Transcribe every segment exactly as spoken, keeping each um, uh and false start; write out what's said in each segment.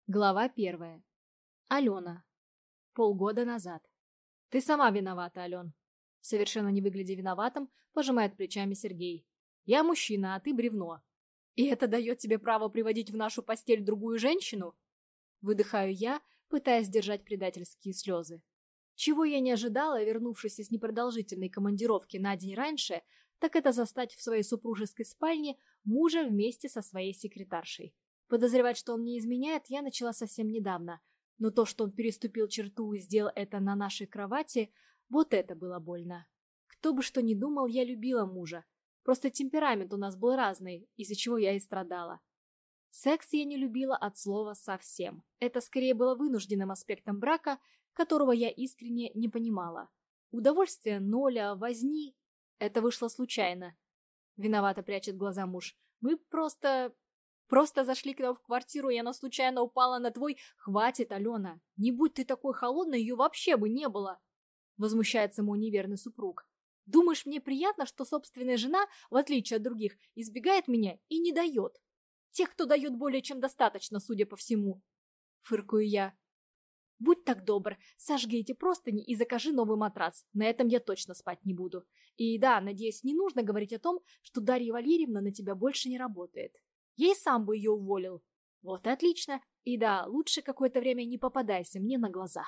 Глава первая. Алена. Полгода назад. Ты сама виновата, Ален. Совершенно не выглядя виноватым, пожимает плечами Сергей. Я мужчина, а ты бревно. И это дает тебе право приводить в нашу постель другую женщину? Выдыхаю я, пытаясь сдержать предательские слезы. Чего я не ожидала, вернувшись из непродолжительной командировки на день раньше, так это застать в своей супружеской спальне мужа вместе со своей секретаршей. Подозревать, что он мне изменяет, я начала совсем недавно, но то, что он переступил черту и сделал это на нашей кровати, вот это было больно. Кто бы что ни думал, я любила мужа. Просто темперамент у нас был разный, из-за чего я и страдала. Секс я не любила от слова совсем. Это скорее было вынужденным аспектом брака, которого я искренне не понимала. Удовольствие ноль, а возни... Это вышло случайно. Виновато прячет глаза муж. Мы просто... Просто зашли к нам в квартиру, и она случайно упала на твой... Хватит, Алена. Не будь ты такой холодной, ее вообще бы не было. Возмущается мой неверный супруг. Думаешь, мне приятно, что собственная жена, в отличие от других, избегает меня и не дает? Тех, кто дает более чем достаточно, судя по всему. Фыркаю я. Будь так добр, сожги эти простыни и закажи новый матрас. На этом я точно спать не буду. И да, надеюсь, не нужно говорить о том, что Дарья Валерьевна на тебя больше не работает. Я и сам бы ее уволил. Вот и отлично. И да, лучше какое-то время не попадайся мне на глаза.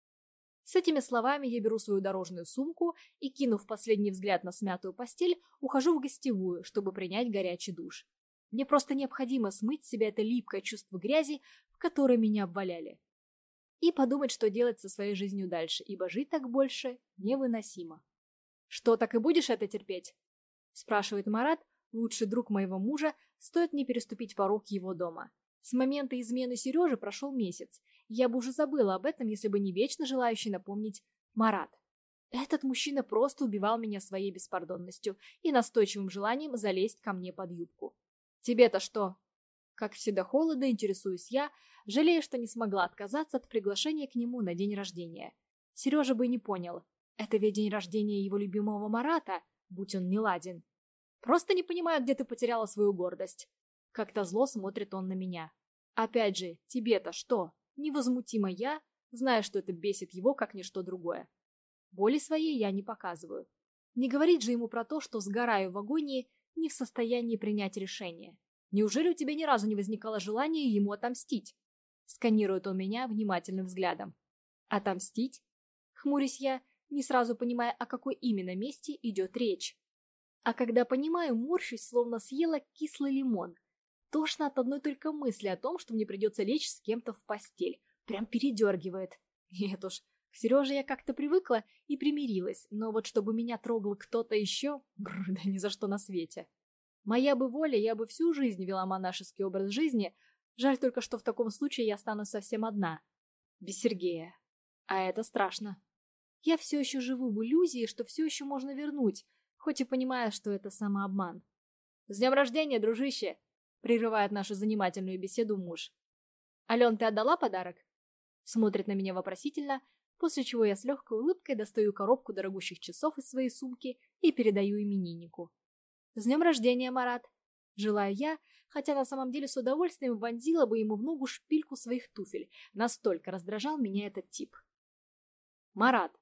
С этими словами я беру свою дорожную сумку и, кинув последний взгляд на смятую постель, ухожу в гостевую, чтобы принять горячий душ. Мне просто необходимо смыть с себя это липкое чувство грязи, в которое меня обваляли. И подумать, что делать со своей жизнью дальше, ибо жить так больше невыносимо. «Что, так и будешь это терпеть?» – спрашивает Марат, лучший друг моего мужа, стоит мне переступить порог его дома. С момента измены Сережи прошел месяц, и я бы уже забыла об этом, если бы не вечно желающий напомнить Марат. Этот мужчина просто убивал меня своей беспардонностью и настойчивым желанием залезть ко мне под юбку. «Тебе-то что?» Как всегда холодно, интересуюсь я, жалея, что не смогла отказаться от приглашения к нему на день рождения. Сережа бы не понял. Это ведь день рождения его любимого Марата, будь он неладен. Просто не понимаю, где ты потеряла свою гордость. Как-то зло смотрит он на меня. Опять же, тебе-то что? Невозмутимо я, зная, что это бесит его, как ничто другое. Боли своей я не показываю. Не говорить же ему про то, что сгораю в агонии, не в состоянии принять решение. Неужели у тебя ни разу не возникало желания ему отомстить? Сканирует он меня внимательным взглядом. Отомстить? Хмурюсь я, не сразу понимая, о какой именно месте идет речь. А когда понимаю, морщусь, словно съела кислый лимон. Тошно от одной только мысли о том, что мне придется лечь с кем-то в постель. Прям передергивает. Нет уж, к Сереже я как-то привыкла и примирилась, но вот чтобы меня трогал кто-то еще, бррр, да ни за что на свете. Моя бы воля, я бы всю жизнь вела монашеский образ жизни, жаль только, что в таком случае я останусь совсем одна, без Сергея. А это страшно. Я все еще живу в иллюзии, что все еще можно вернуть, хоть и понимаю, что это самообман. «С днем рождения, дружище!» — прерывает нашу занимательную беседу муж. «Ален, ты отдала подарок?» Смотрит на меня вопросительно, после чего я с легкой улыбкой достаю коробку дорогущих часов из своей сумки и передаю имениннику. «С днем рождения, Марат!» Желаю я, хотя на самом деле с удовольствием вонзила бы ему в ногу шпильку своих туфель. Настолько раздражал меня этот тип. «Марат,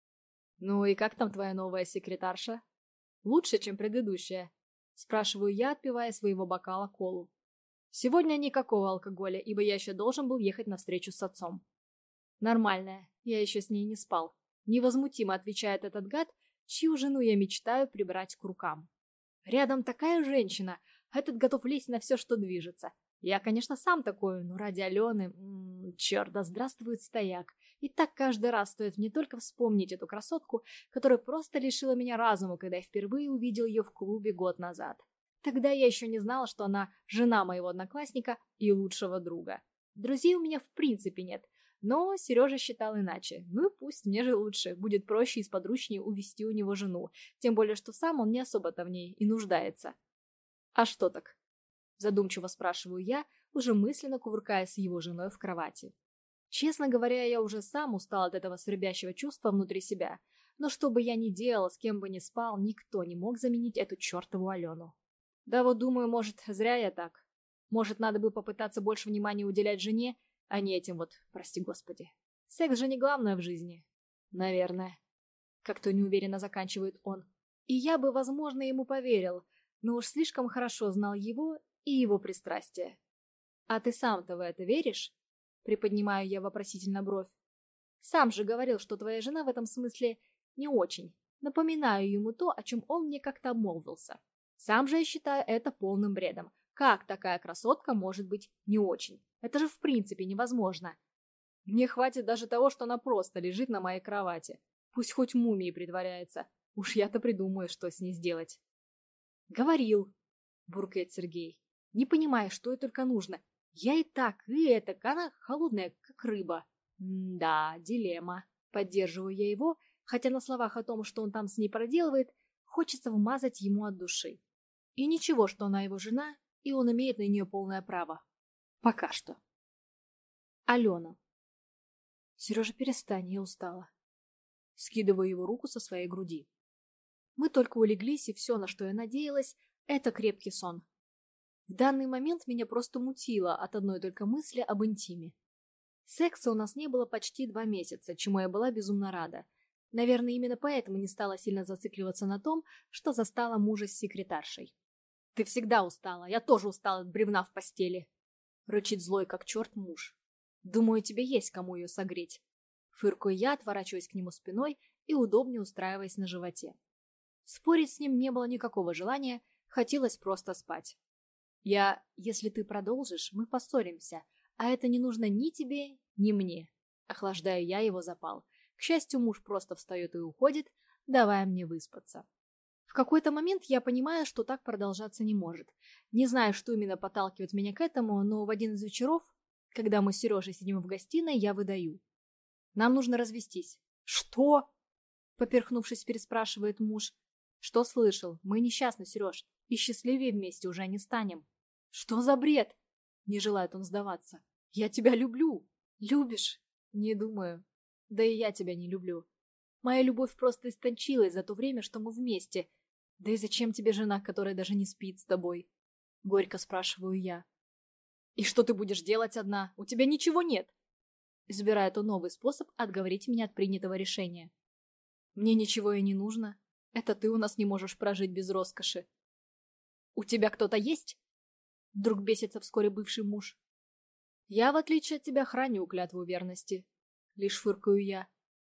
ну и как там твоя новая секретарша? Лучше, чем предыдущая?» Спрашиваю я, отпивая своего бокала колу. Сегодня никакого алкоголя, ибо я еще должен был ехать на встречу с отцом. «Нормальная, я еще с ней не спал», — невозмутимо отвечает этот гад, чью жену я мечтаю прибрать к рукам. Рядом такая женщина, а этот готов лезть на все, что движется. Я, конечно, сам такой, но ради Алены... М-м, черт, да здравствует стояк. И так каждый раз стоит не только вспомнить эту красотку, которая просто лишила меня разума, когда я впервые увидел ее в клубе год назад. Тогда я еще не знала, что она жена моего одноклассника и лучшего друга. Друзей у меня в принципе нет, но Сережа считал иначе. Ну и пусть, мне же лучше, будет проще и сподручнее увести у него жену, тем более, что сам он не особо-то в ней и нуждается. «А что так?» – задумчиво спрашиваю я, уже мысленно кувыркаясь с его женой в кровати. Честно говоря, я уже сам устал от этого свербящего чувства внутри себя, но что бы я ни делал, с кем бы ни спал, никто не мог заменить эту чертову Алену. Да вот думаю, может, зря я так. Может, надо бы попытаться больше внимания уделять жене а не этим вот, прости господи. Секс же не главное в жизни. Наверное. Как-то неуверенно заканчивает он. И я бы, возможно, ему поверил, но уж слишком хорошо знал его и его пристрастие. А ты сам-то в это веришь? Приподнимаю я вопросительно бровь. Сам же говорил, что твоя жена в этом смысле не очень. Напоминаю ему то, о чем он мне как-то обмолвился. Сам же я считаю это полным бредом. Как такая красотка может быть не очень? Это же в принципе невозможно. Мне хватит даже того, что она просто лежит на моей кровати. Пусть хоть мумией притворяется. Уж я-то придумаю, что с ней сделать. Говорил, буркает Сергей. Не понимая, что ей только нужно. Я и так, и это, она холодная, как рыба. М-да, дилемма. Поддерживаю я его, хотя на словах о том, что он там с ней проделывает, хочется вмазать ему от души. И ничего, что она его жена, и он имеет на нее полное право. Пока что. Алена. Сережа, перестань, я устала. Скидываю его руку со своей груди. Мы только улеглись, и все, на что я надеялась, это крепкий сон. В данный момент меня просто мутило от одной только мысли об интиме. Секса у нас не было почти два месяца, чему я была безумно рада. Наверное, именно поэтому не стала сильно зацикливаться на том, что застала мужа с секретаршей. «Ты всегда устала, я тоже устала от бревна в постели», — рычит злой как черт муж. «Думаю, тебе есть кому ее согреть». Фыркаю я, отворачиваясь к нему спиной и удобнее устраиваясь на животе. Спорить с ним не было никакого желания, хотелось просто спать. «Я... Если ты продолжишь, мы поссоримся, а это не нужно ни тебе, ни мне». Охлаждаю я его запал. К счастью, муж просто встает и уходит, давая мне выспаться. В какой-то момент я понимаю, что так продолжаться не может. Не знаю, что именно подталкивает меня к этому, но в один из вечеров, когда мы с Сережей сидим в гостиной, я выдаю. «Нам нужно развестись». «Что?» — поперхнувшись, переспрашивает муж. «Что слышал? Мы несчастны, Сереж, и счастливее вместе уже не станем». «Что за бред?» — не желает он сдаваться. «Я тебя люблю». «Любишь?» «Не думаю. Да и я тебя не люблю. Моя любовь просто истончилась за то время, что мы вместе. Да и зачем тебе жена, которая даже не спит с тобой?» Горько спрашиваю я. «И что ты будешь делать одна? У тебя ничего нет!» Избирает он новый способ отговорить меня от принятого решения. «Мне ничего и не нужно. Это ты у нас не можешь прожить без роскоши». «У тебя кто-то есть?» Вдруг бесится вскоре бывший муж. «Я, в отличие от тебя, храню клятву верности», — лишь фыркаю я.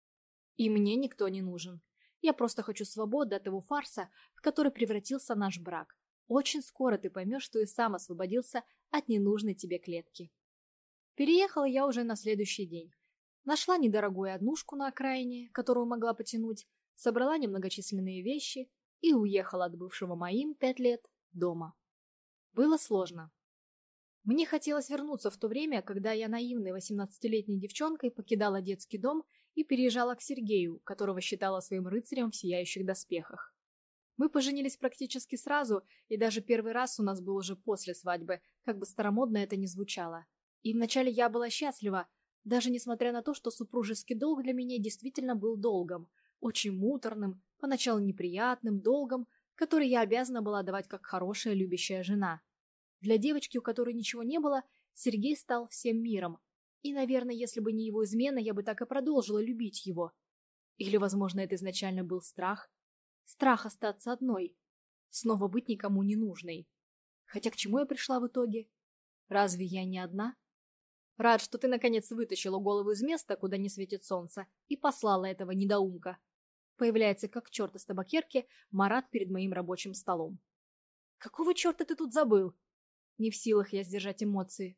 «И мне никто не нужен. Я просто хочу свободы от того фарса, в который превратился наш брак. Очень скоро ты поймешь, что и сам освободился от ненужной тебе клетки». Переехала я уже на следующий день. Нашла недорогую однушку на окраине, которую могла потянуть, собрала немногочисленные вещи и уехала от бывшего моим пять лет дома. Было сложно. Мне хотелось вернуться в то время, когда я наивной восемнадцатилетней девчонкой покидала детский дом и переезжала к Сергею, которого считала своим рыцарем в сияющих доспехах. Мы поженились практически сразу, и даже первый раз у нас был уже после свадьбы, как бы старомодно это ни звучало. И вначале я была счастлива, даже несмотря на то, что супружеский долг для меня действительно был долгом, очень муторным, поначалу неприятным долгом, который я обязана была давать как хорошая любящая жена. Для девочки, у которой ничего не было, Сергей стал всем миром. И, наверное, если бы не его измена, я бы так и продолжила любить его. Или, возможно, это изначально был страх. Страх остаться одной. Снова быть никому не нужной. Хотя к чему я пришла в итоге? Разве я не одна? Рад, что ты наконец вытащила голову из места, куда не светит солнце, и послала этого недоумка. Появляется как черт из табакерки Марат перед моим рабочим столом. Какого черта ты тут забыл? Не в силах я сдержать эмоции.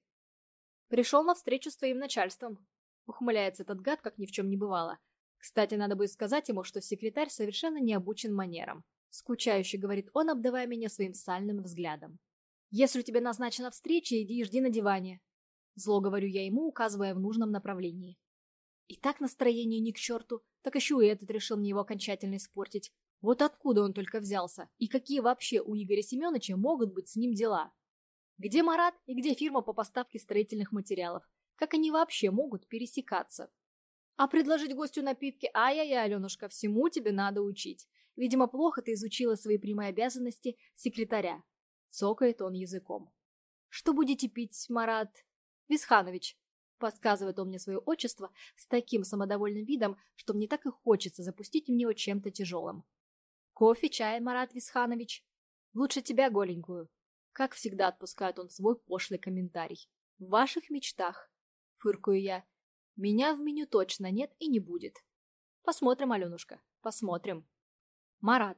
Пришел на встречу с твоим начальством. Ухмыляется этот гад, как ни в чем не бывало. Кстати, надо будет сказать ему, что секретарь совершенно не обучен манерам. Скучающе говорит он, обдавая меня своим сальным взглядом. Если у тебя назначена встреча, иди и жди на диване. Зло говорю я ему, указывая в нужном направлении. И так настроение ни к черту, так еще и этот решил мне его окончательно испортить. Вот откуда он только взялся, и какие вообще у Игоря Семеновича могут быть с ним дела? Где Марат и где фирма по поставке строительных материалов? Как они вообще могут пересекаться? А предложить гостю напитки? Ай-яй-яй, Аленушка, всему тебе надо учить. Видимо, плохо ты изучила свои прямые обязанности секретаря. Цокает он языком. Что будете пить, Марат Висханович? Подсказывает он мне свое отчество с таким самодовольным видом, что мне так и хочется запустить в него чем-то тяжелым. Кофе, чай, Марат Висханович? Лучше тебя голенькую. Как всегда отпускает он свой пошлый комментарий. В ваших мечтах, фыркаю я. Меня в меню точно нет и не будет. Посмотрим, Аленушка, посмотрим. Марат.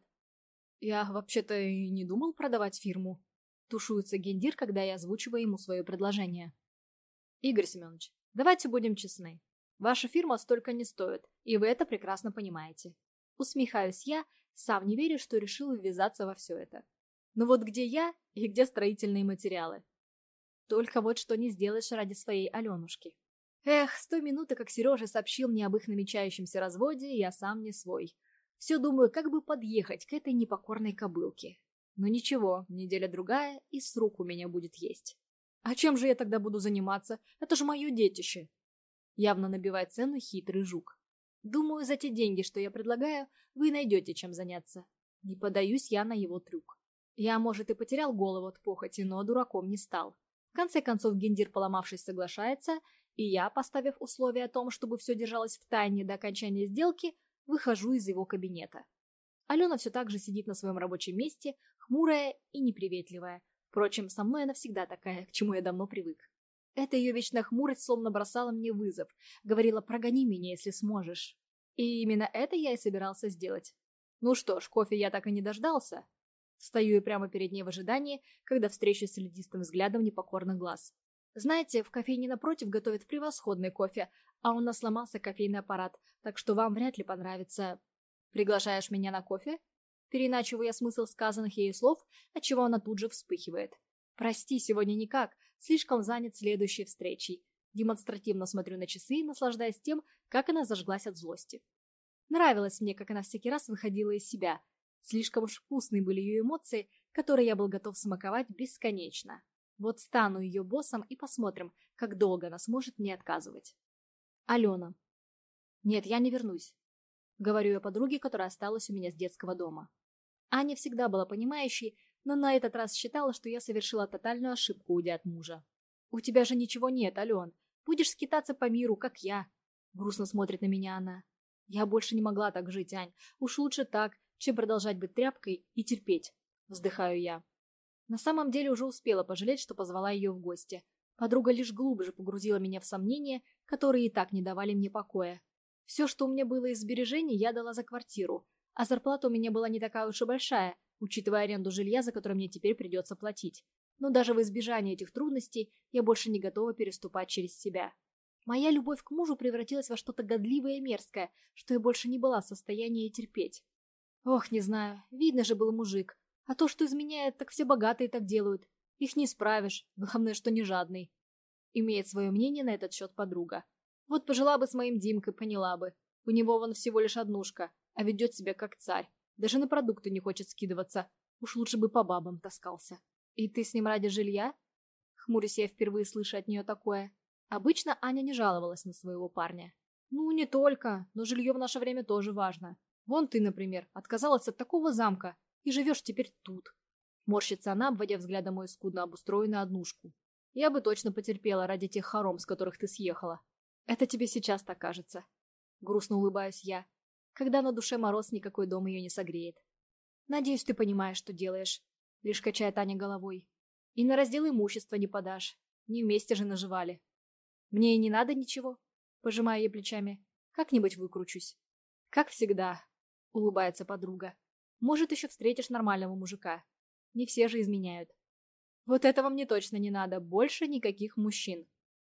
Я вообще-то и не думал продавать фирму. Тушуется Гендир, когда я озвучиваю ему свое предложение. Игорь Семенович, давайте будем честны. Ваша фирма столько не стоит, и вы это прекрасно понимаете. Усмехаюсь я, сам не верю, что решил ввязаться во все это. Но вот где я и где строительные материалы? Только вот что не сделаешь ради своей Аленушки. Эх, с той минуты, как Сережа сообщил мне об их намечающемся разводе, я сам не свой. Все думаю, как бы подъехать к этой непокорной кобылке. Но ничего, неделя-другая, и с рук у меня будет есть. А чем же я тогда буду заниматься? Это же мое детище. Явно набивает цену хитрый жук. Думаю, за те деньги, что я предлагаю, вы найдете чем заняться. Не поддаюсь я на его трюк. Я, может, и потерял голову от похоти, но дураком не стал. В конце концов, Гендир, поломавшись, соглашается, и я, поставив условие о том, чтобы все держалось в тайне до окончания сделки, выхожу из его кабинета. Алена все так же сидит на своем рабочем месте, хмурая и неприветливая. Впрочем, со мной она всегда такая, к чему я давно привык. Эта ее вечная хмурость словно бросала мне вызов. Говорила: прогони меня, если сможешь. И именно это я и собирался сделать. Ну что ж, кофе я так и не дождался. Стою я прямо перед ней в ожидании, когда встречусь с льдистым взглядом непокорных глаз. Знаете, в кофейне напротив готовят превосходный кофе, а у нас сломался кофейный аппарат, так что вам вряд ли понравится. Приглашаешь меня на кофе? Переиначиваю я смысл сказанных ею слов, отчего она тут же вспыхивает. Прости, сегодня никак, слишком занят следующей встречей. Демонстративно смотрю на часы, наслаждаясь тем, как она зажглась от злости. Нравилось мне, как она всякий раз выходила из себя. Слишком уж вкусные были ее эмоции, которые я был готов смаковать бесконечно. Вот стану ее боссом и посмотрим, как долго она сможет мне отказывать. Алена. Нет, я не вернусь. Говорю я подруге, которая осталась у меня с детского дома. Аня всегда была понимающей, но на этот раз считала, что я совершила тотальную ошибку, уйдя от мужа. «У тебя же ничего нет, Ален. Будешь скитаться по миру, как я». Грустно смотрит на меня она. «Я больше не могла так жить, Ань. Уж лучше так, чем продолжать быть тряпкой и терпеть». Вздыхаю я. На самом деле уже успела пожалеть, что позвала ее в гости. Подруга лишь глубже погрузила меня в сомнения, которые и так не давали мне покоя. Все, что у меня было из сбережений, я дала за квартиру, а зарплата у меня была не такая уж и большая, учитывая аренду жилья, за которое мне теперь придется платить. Но даже в избежание этих трудностей я больше не готова переступать через себя. Моя любовь к мужу превратилась во что-то годливое и мерзкое, что я больше не была в состоянии терпеть. Ох, не знаю, видно же был мужик. А то, что изменяет, так все богатые так делают. Их не исправишь, главное, что не жадный. Имеет свое мнение на этот счет подруга. Вот пожила бы с моим Димкой, поняла бы. У него вон всего лишь однушка, а ведет себя как царь. Даже на продукты не хочет скидываться. Уж лучше бы по бабам таскался. И ты с ним ради жилья? Хмурюсь я, впервые слышу от нее такое. Обычно Аня не жаловалась на своего парня. Ну, не только, но жилье в наше время тоже важно. Вон ты, например, отказалась от такого замка и живешь теперь тут. Морщится она, обводя взглядом мою скудно обустроенную однушку. Я бы точно потерпела ради тех хором, с которых ты съехала. Это тебе сейчас так кажется. Грустно улыбаюсь я. Когда на душе мороз, никакой дом ее не согреет. Надеюсь, ты понимаешь, что делаешь. Лишь качает Аня головой. И на раздел имущества не подашь. Не вместе же наживали. Мне и не надо ничего. Пожимаю ей плечами. Как-нибудь выкручусь. Как всегда. Улыбается подруга. Может, еще встретишь нормального мужика. Не все же изменяют. Вот этого мне точно не надо. Больше никаких мужчин.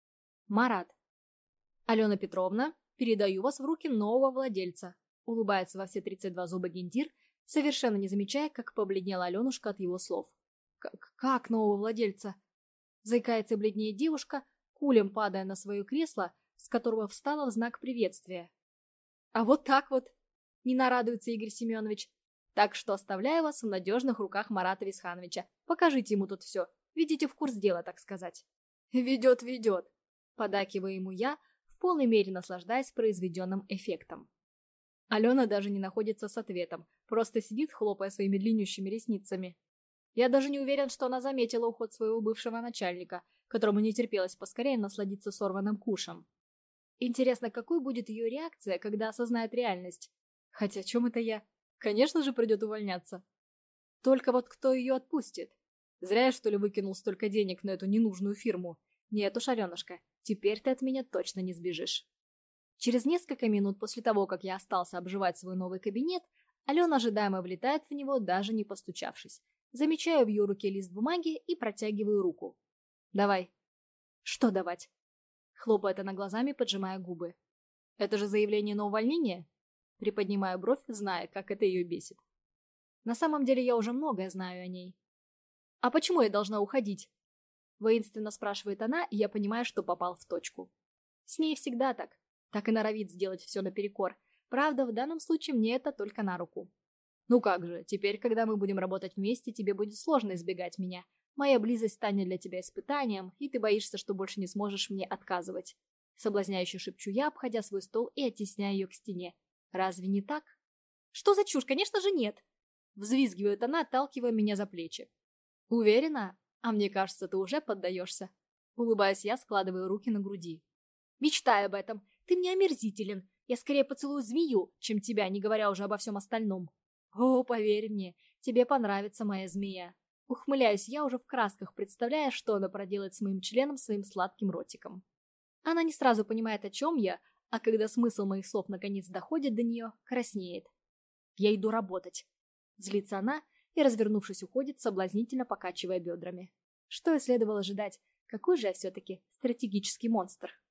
Марат. Алена Петровна, передаю вас в руки нового владельца. Улыбается во все тридцать два зуба Гендир, совершенно не замечая, как побледнела Аленушка от его слов. Как, как нового владельца? Заикается и бледнеет девушка, кулем падая на свое кресло, с которого встала в знак приветствия. А вот так вот. Не нарадуется Игорь Семенович. Так что оставляю вас в надежных руках Марата Висхановича. Покажите ему тут все. Ведите в курс дела, так сказать. Ведет, ведет. Подакиваю ему я, в полной мере наслаждаясь произведенным эффектом. Алена даже не находится с ответом, просто сидит, хлопая своими длиннющими ресницами. Я даже не уверен, что она заметила уход своего бывшего начальника, которому не терпелось поскорее насладиться сорванным кушем. Интересно, какой будет ее реакция, когда осознает реальность? Хотя о чем это я? Конечно же, придет увольняться. Только вот кто ее отпустит? Зря я, что ли, выкинул столько денег на эту ненужную фирму. Нет уж, Аленушка, теперь ты от меня точно не сбежишь. Через несколько минут после того, как я остался обживать свой новый кабинет, Алена ожидаемо влетает в него, даже не постучавшись. Замечаю в ее руке лист бумаги и протягиваю руку. «Давай». «Что давать?» Хлопает она глазами, поджимая губы. «Это же заявление на увольнение?» Приподнимаю бровь, зная, как это ее бесит. На самом деле я уже многое знаю о ней. «А почему я должна уходить?» Воинственно спрашивает она, и я понимаю, что попал в точку. С ней всегда так. Так и норовит сделать все наперекор. Правда, в данном случае мне это только на руку. «Ну как же, теперь, когда мы будем работать вместе, тебе будет сложно избегать меня. Моя близость станет для тебя испытанием, и ты боишься, что больше не сможешь мне отказывать». Соблазняюще шепчу я, обходя свой стол и оттесняя ее к стене. «Разве не так?» «Что за чушь? Конечно же нет!» Взвизгивает она, отталкивая меня за плечи. «Уверена? А мне кажется, ты уже поддаешься». Улыбаюсь я, складываю руки на груди. «Мечтай об этом. Ты мне омерзителен. Я скорее поцелую змею, чем тебя, не говоря уже обо всем остальном». «О, поверь мне, тебе понравится моя змея». Ухмыляюсь я, уже в красках, представляя, что она проделает с моим членом своим сладким ротиком. Она не сразу понимает, о чем я, а когда смысл моих слов наконец доходит до нее, краснеет. «Я иду работать». Злится она и, развернувшись, уходит, соблазнительно покачивая бедрами. Что и следовало ожидать. Какой же я все-таки стратегический монстр.